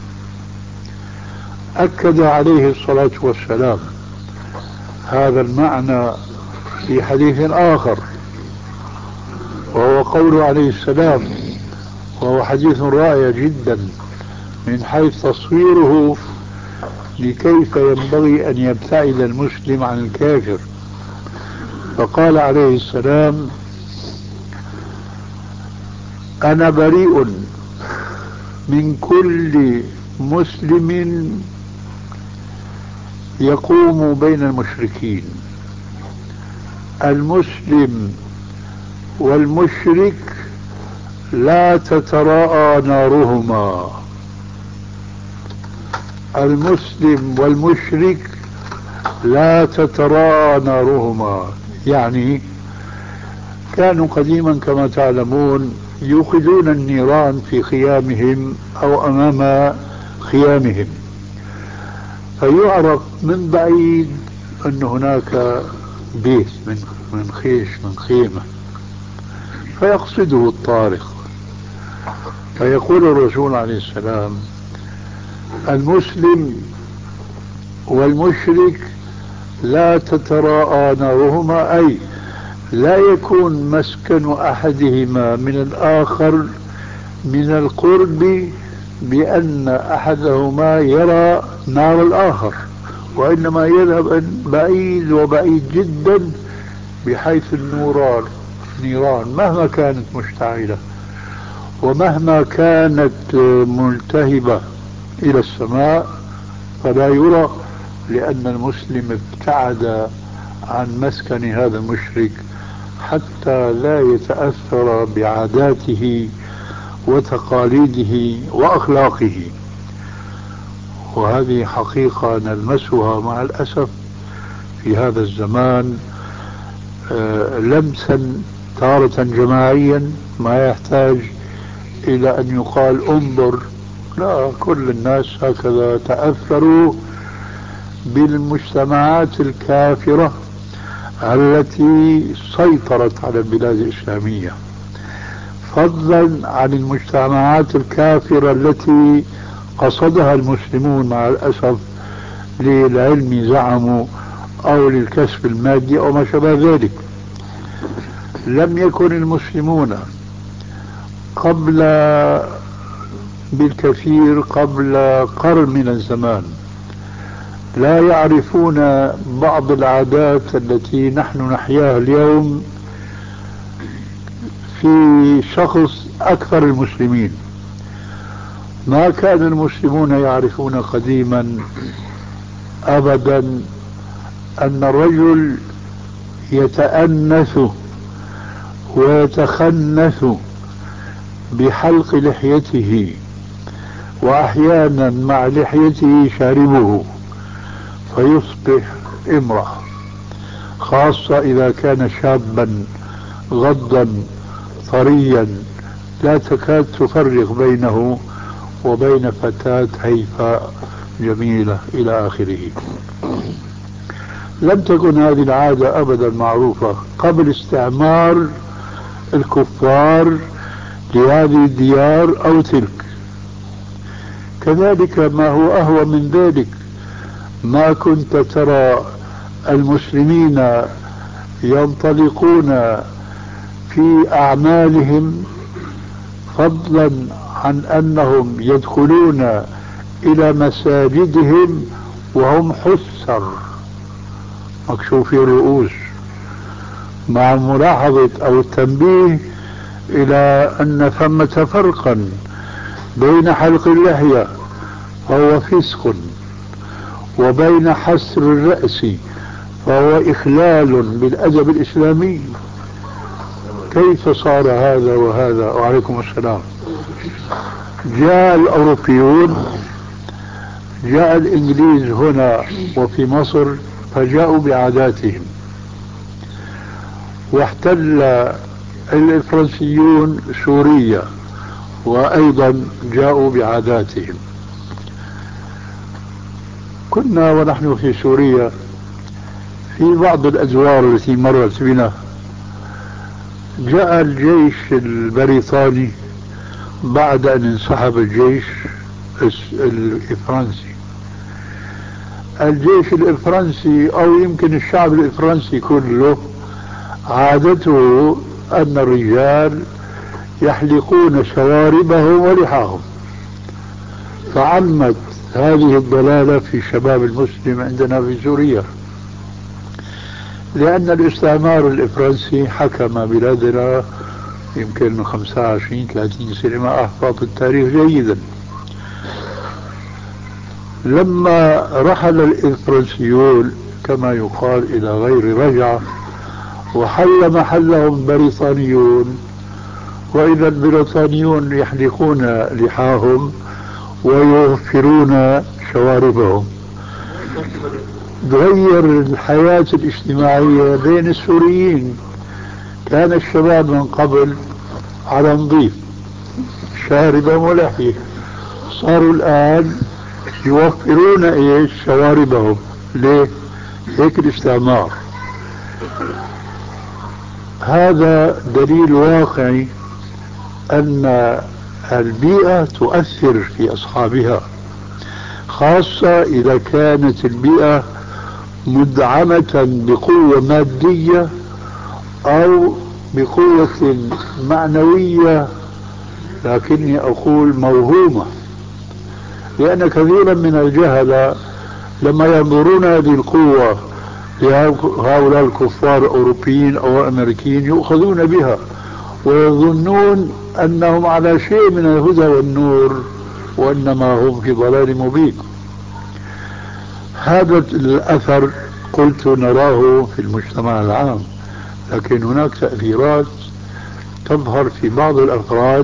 أكد عليه الصلاة والسلام هذا المعنى في حديث آخر، وهو قوله عليه السلام، وهو حديث رائع جدا من حيث تصويره لكيف ينبغي أن يبتعد المسلم عن الكافر. فقال عليه السلام: أنا بريء من كل مسلم يقوم بين المشركين. المسلم والمشرك لا تتراءى نارهما. المسلم والمشرك لا تتراءى نارهما، يعني كانوا قديما كما تعلمون يوقدون النيران في خيامهم أو أمام خيامهم، فيعرف من بعيد أن هناك بيت من خيش من خيمة، فيقصده الطارق، فيقول الرسول عليه السلام: المسلم والمشرك لا تتراءى نارهما، أي لا يكون مسكن أحدهما من الآخر من القرب بأن أحدهما يرى نار الآخر، وإنما يذهب بعيد وبعيد جدا، بحيث النيران مهما كانت مشتعلة ومهما كانت ملتهبة إلى السماء فلا يرى، لأن المسلم ابتعد عن مسكن هذا المشرك حتى لا يتأثر بعاداته وتقاليده وأخلاقه. وهذه حقيقة نلمسها مع الأسف في هذا الزمان لمسا تارة جماعيا ما يحتاج إلى أن يقال انظر، لا، كل الناس هكذا تأثروا بالمجتمعات الكافرة التي سيطرت على البلاد الإسلامية، فضلا عن المجتمعات الكافرة التي قصدها المسلمون مع الأسف للعلم زعموا أو للكسب المادي أو ما شابه ذلك. لم يكن المسلمون بالكثير قبل قرن من الزمان لا يعرفون بعض العادات التي نحن نحياها اليوم في شخص أكثر المسلمين. ما كان المسلمون يعرفون قديما أبدا أن الرجل يتأنث ويتخنث بحلق لحيته، وأحيانا مع لحيته شاربه، فيصبح امرأة، خاصة إذا كان شابا غضا طريا لا تكاد تفرق بينه وبين فتاة هيفاء جميلة إلى آخره. لم تكن هذه العادة أبدا معروفة قبل استعمار الكفار لهذه الديار أو تلك. كذلك ما هو أهوى من ذلك، ما كنت ترى المسلمين ينطلقون في أعمالهم، فضلا عن أنهم يدخلون إلى مساجدهم وهم حسر مكشوفي الرؤوس، مع ملاحظة أو التنبيه إلى أن ثمة فرقا بين حلق اللحية فهو فسق وبين حسر الرأس فهو إخلال بالأدب الإسلامي. كيف صار هذا وهذا؟ وعليكم السلام. جاء الأوروبيون، جاء الإنجليز هنا وفي مصر فجاءوا بعاداتهم، واحتل الفرنسيون سوريا وأيضا جاءوا بعاداتهم. كنا ونحن في سوريا في بعض الأدوار التي مرت بنا جاء الجيش البريطاني بعد أن انسحب الجيش الفرنسي. الجيش الفرنسي أو يمكن الشعب الفرنسي كله عادته أن الرجال يحلقون شواربهم ولحاهم، فعمت هذه الضلالة في الشباب المسلم عندنا في سوريا، لأن الاستعمار الفرنسي حكم بلادنا يمكن 25-30 سنة، ما أحفظ التاريخ جيدا. لما رحل الفرنسيون كما يقال إلى غير رجعة وحل محلهم بريطانيون، وإذا البريطانيون يحلقون لحاهم ويوفرون شواربهم، تغير الحياة الاجتماعية بين السوريين. كان الشباب من قبل على نظيف شاربا ولحية، صاروا الآن يوفرون ايش؟ شواربهم. ليه؟ هيك الاستعمار. هذا دليل واقعي أن البيئة تؤثر في أصحابها، خاصة إذا كانت البيئة مدعمة بقوة مادية أو بقوة معنوية، لكني أقول موهومة، لأن كثيرا من الجهلة لما ينظرون هذه القوة لهؤلاء الكفار أوروبيين أو أمريكيين يؤخذون بها ويظنون أنهم على شيء من الهدى والنور، وإنما هم في ضلال مبين. هذا الأثر قلت نراه في المجتمع العام، لكن هناك تأثيرات تظهر في بعض الأفراد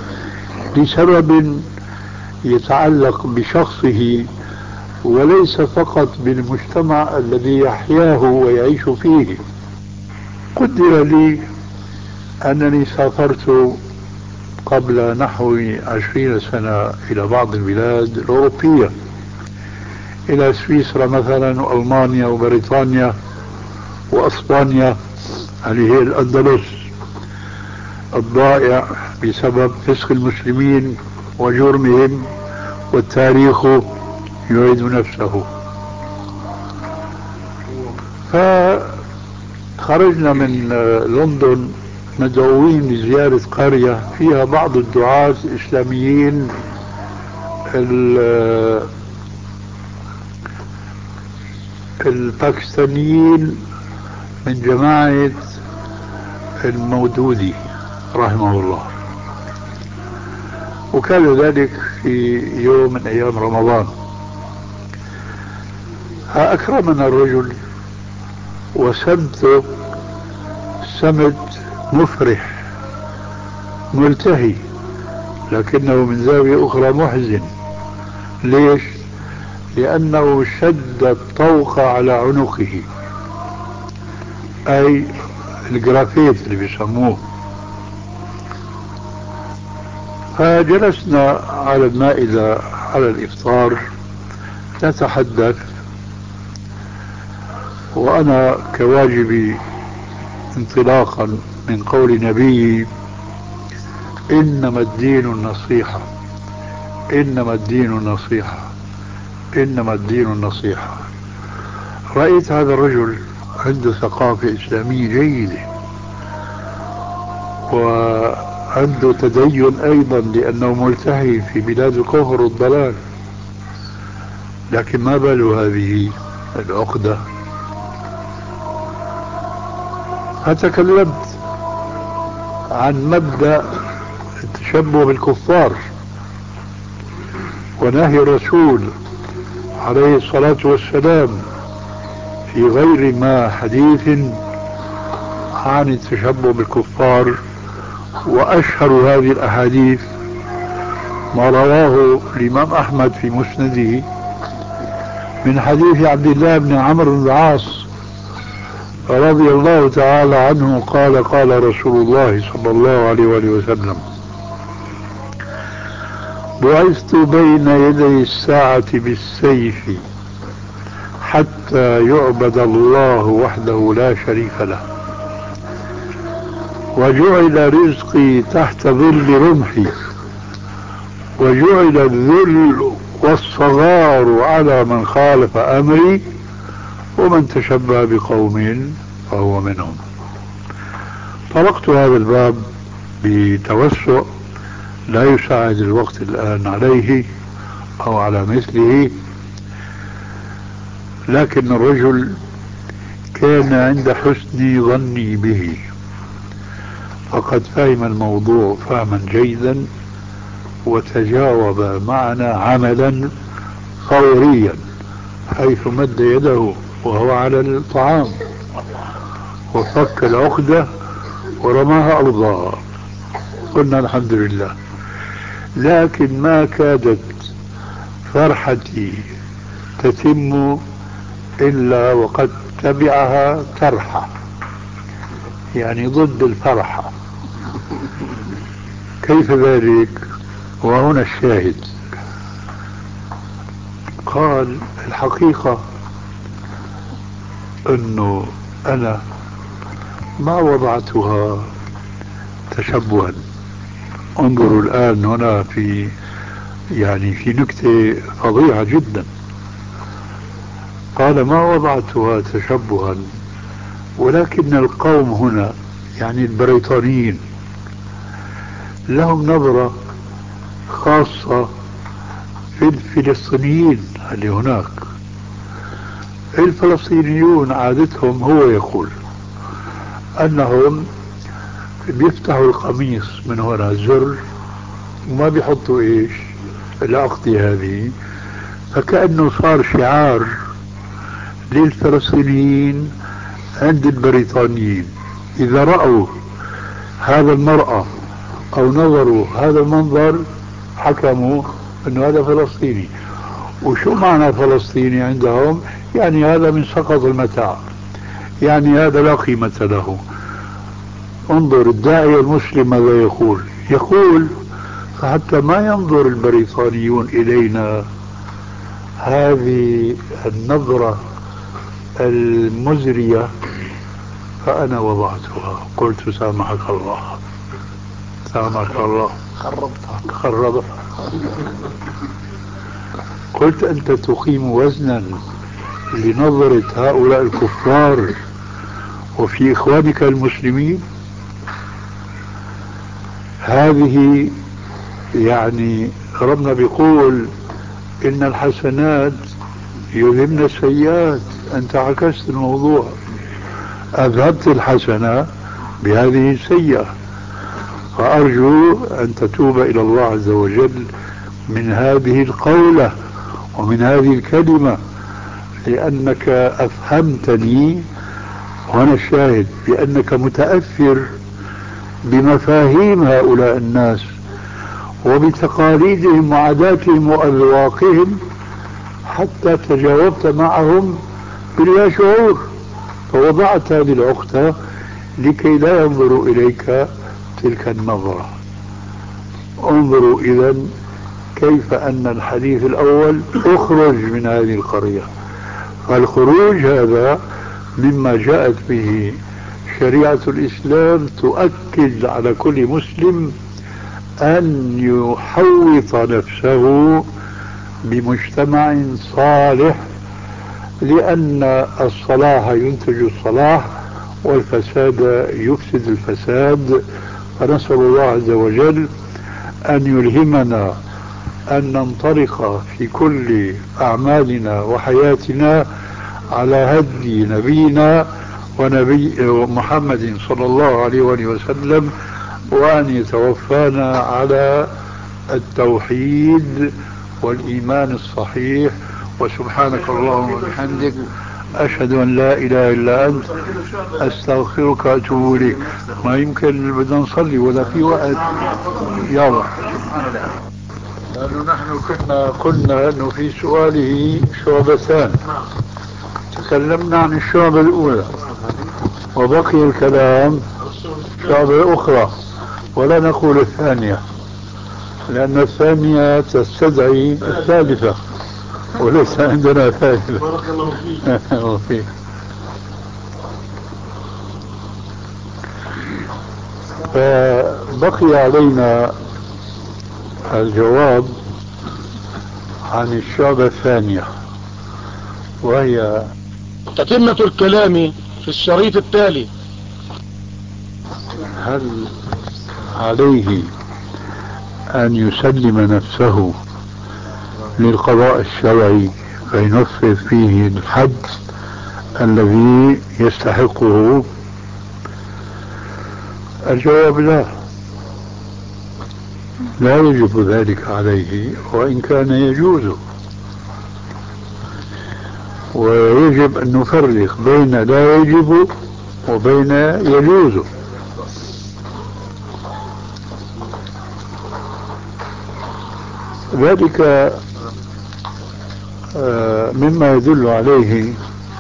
لسبب يتعلق بشخصه وليس فقط بالمجتمع الذي يحياه ويعيش فيه. قدر لي أنني سافرت قبل نحو 20 سنة إلى بعض البلاد الأوروبية، إلى سويسرا مثلا وألمانيا وبريطانيا وأسبانيا، اللي هي الأندلس الضائع بسبب فسق المسلمين وجرمهم، والتاريخ يعيد نفسه. فخرجنا من لندن مدعوين لزيارة قرية فيها بعض الدعاة الإسلاميين الباكستانيين من جماعة المودودي رحمه الله، وكان ذلك في يوم من أيام رمضان. أكرمنا الرجل وسمته سمت مفرح ملتهي، لكنه من زاوية أخرى محزن. ليش؟ لأنه شد الطوق على عنقه، أي الجرافيت اللي بيسموه. فجلسنا على المائدة على الإفطار نتحدث، وأنا كواجبي انطلاقا من قول نبيي: إنما الدين النصيحة، إنما الدين النصيحة، إنما الدين النصيحة. رأيت هذا الرجل عنده ثقافة إسلامية جيدة وعنده تدين أيضا، لأنه ملتهي في بلاد الكفر والضلال، لكن ما باله هذه العقدة. فتكلمت عن مبدأ التشبه بالكفار ونهي الرسول عليه الصلاة والسلام في غير ما حديث عن التشبه بالكفار. وأشهر هذه الأحاديث ما رواه الإمام أحمد في مسنده من حديث عبد الله بن عمرو بن العاص رضي الله تعالى عنه قال: قال رسول الله صلى الله عليه وآله وسلم: بعثت بين يدي الساعة بالسيف حتى يعبد الله وحده لا شريك له، وجعل رزقي تحت ظل رمحي، وجعل الذل والصغار على من خالف أمري، ومن تشبه بقوم فهو منهم. طرقت هذا الباب بتوسع لا يساعد الوقت الآن عليه أو على مثله، لكن الرجل كان عند حسن ظني به، فقد فهم الموضوع فهما جيدا وتجاوب معنا عملا فوريا، حيث مد يده وهو على الطعام وفك العقدة ورماها أرضها. قلنا الحمد لله. لكن ما كادت فرحتي تتم إلا وقد تبعها ترحة، يعني ضد الفرحة. كيف ذلك؟ وهنا الشاهد. قال الحقيقة أنه أنا ما وضعتها تشبها. انظروا الآن هنا في نكتة فظيعة جدا. قال ما وضعتها تشبها، ولكن القوم هنا يعني البريطانيين لهم نظرة خاصة في الفلسطينيين اللي هناك. الفلسطينيون عادتهم، هو يقول أنهم بيفتحوا القميص من هنا الزر وما بيحطوا إيش العقدة هذه، فكأنه صار شعار للفلسطينيين عند البريطانيين. إذا رأوا هذا المرأة أو نظروا هذا المنظر حكموا أنه هذا فلسطيني. وشو معنى فلسطيني عندهم؟ يعني هذا من سقط المتاع، يعني هذا لا قيمة له. انظر الداعية المسلم ماذا يقول حتى ما ينظر البريطانيون إلينا هذه النظرة المزرية، فأنا وضعتها. قلت سامحك الله، سامحك الله، خربتها. قلت أنت تقيم وزنا لنظرة هؤلاء الكفار وفي إخوانك المسلمين. هذه يعني ربنا بيقول إن الحسنات يذهبن السيئات. أنت عكست الموضوع، أذهبت الحسنة بهذه السيئة. فأرجو أن تتوب إلى الله عز وجل من هذه القولة ومن هذه الكلمة، لأنك أفهمتني، وأنا الشاهد، بأنك متأثر بمفاهيم هؤلاء الناس وبتقاليدهم وعاداتهم وأذواقهم، حتى تجاوبت معهم بلا شعور، فوضعت هذه العقدة لكي لا ينظروا إليك تلك النظرة. انظروا إذن كيف أن الحديث الأول اخرج من هذه القرية. فالخروج هذا مما جاءت به شريعة الإسلام، تؤكد على كل مسلم أن يحوط نفسه بمجتمع صالح، لأن الصلاح ينتج الصلاح والفساد يفسد الفساد. فنسأل الله عز وجل أن يلهمنا أن ننطلق في كل أعمالنا وحياتنا على هدي نبينا ونبي محمد صلى الله عليه وآله وسلم، وأن يتوفانا على التوحيد والإيمان الصحيح. وسبحانك اللهم وبحمدك، أشهد أن لا إله إلا أنت، أستغفرك وأتوب إليك. ما يمكن بدنا نصلي ولا في وقت؟ يلا. لأنه نحن قلنا أنه في سؤاله شعبتان، تكلمنا عن الشعبة الأولى وبقي الكلام شعبة أخرى ولا نقول الثانية. لأن الثانية تستدعي الثالثة وليس عندنا ثالثة. بارك الله فيك. فبقي علينا الجواب عن الشعبة الثانية، وهي تتمة الكلام في الشريط التالي. هل عليه أن يسلم نفسه للقضاء الشرعي فينفذ فيه الحد الذي يستحقه؟ الجواب لا، لا يجب ذلك عليه وإن كان يجوز، ويجب أن نفرق بين لا يجب وبين يجوز. ذلك مما يدل عليه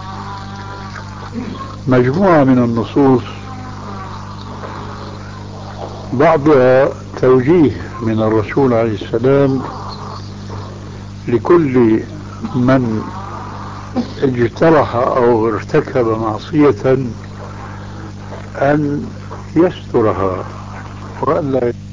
مجموعة من النصوص، بعضها توجيه من الرسول عليه السلام لكل من اجترح أو ارتكب معصية أن يسترها وأن لا